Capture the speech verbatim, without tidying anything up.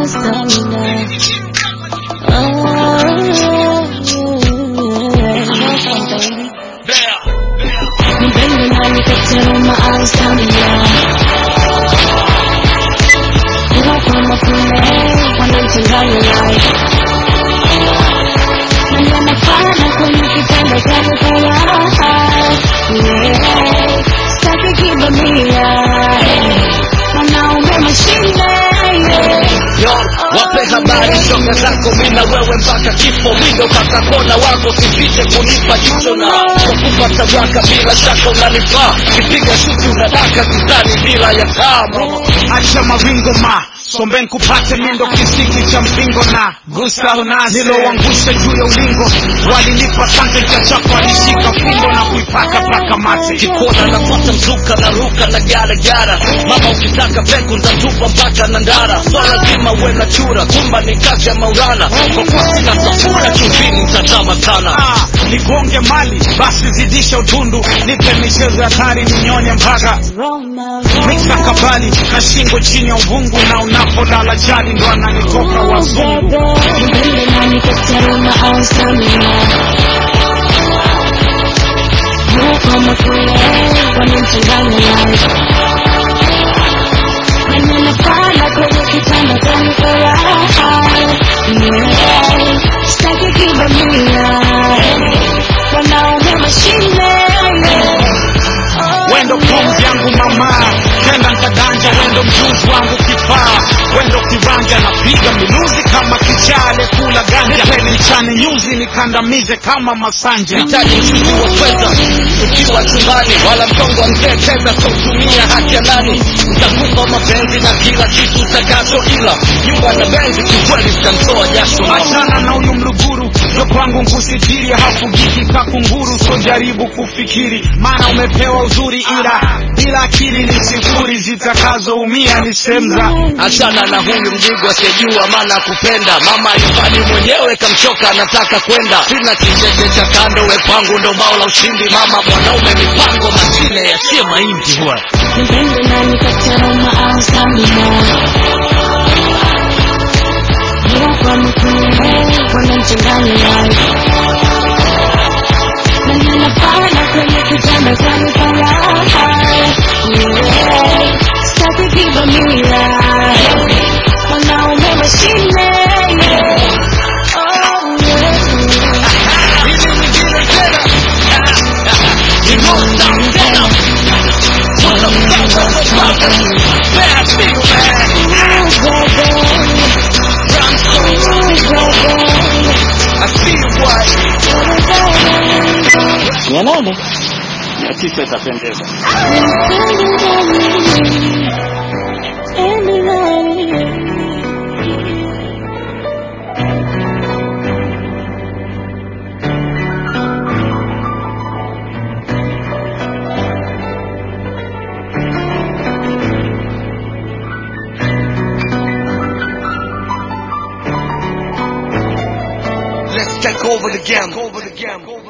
stamina. Nipende na nikatero my stamina. Ila kama kule wanamchanganya life. Nanya nafana kwenye kitanda kama kaya. Yeah, sitaki kibamia. Wanaume mashine. Yo, wape habari shoka zako mina wewe mpaka kifo. Windo kata kona wako sipite kunipa jicho na kupata waka bila shaka unanifaa. Kipiga shuti unadaka kizani bila ya taa. Acha mawingo ma sombe nkupate mindo kisiki cha mpingo na gusta unazi nilo wangusha juu ya ulingo. Walinipa sante chachapa alishika fimbo na kuipaka paka mate. Kikona na pata mzuka na ruka na gara gara. Mama ukitaka peku nzatupa mpaka na ndara. So lazima uwe na chura kumba ni kazi ya maurana. Kwa kwa sina safura chuvini mtatama sana. Ah, nigonge mali basi zidisha utundu. Nipe michezo ya tari ninyonye mpaka mixa kabali na shingo chini ya uvungu. Na unapolala jadi ndo ananitoka wazungu. Nipende na nikatero my stamina. Ila kama kule wanamchanganya life. Nanya nafana kwenye kitanda kama kaya. Yeah, sitaki kibamia. Wanaume mashine. Wendo pumzi yangu mama, kenda nkadanja. Wendo mjuzi wangu kifaa, wendo kiranja. Napiga miluzi kama kichale kula ganja. Heli chane nyuzi nikandamize kama masanja. Nitaji mshuzi wa kweza ukiwa chumbani. Wala mtongo wa mzee teza so tumia haki ya nani. Utakupa mapenzi na kila kitu utakacho ila nyumba na benzi kikweli sitamtoa jasho. Achana na uyu mluguru yo kwangu nkusitiri. Hafugiki kakunguru so jaribu kufikiri. Mana umepewa uzuri ila bila akili ni sifuri. Zitakazo umia ni semza. Achana na huyu mdigo asijua maana kupenda. Mama ifani mwenyewe kamchoka anataka kwenda. Sina kicheche cha kando we pangu ndo bao la ushindi. Mama mwanaume mipango mashine ya sie mahindi huwa. Nipende na nikatero my stamina. Ila kama kule wanamchanganya life. Nanya nafana kwenye kitanda kama kaya. Yeah, sitaki kibamia. Wanaume mashine. Oh yeah. Mia nane mia tisa itapendeza. Let's take over the game.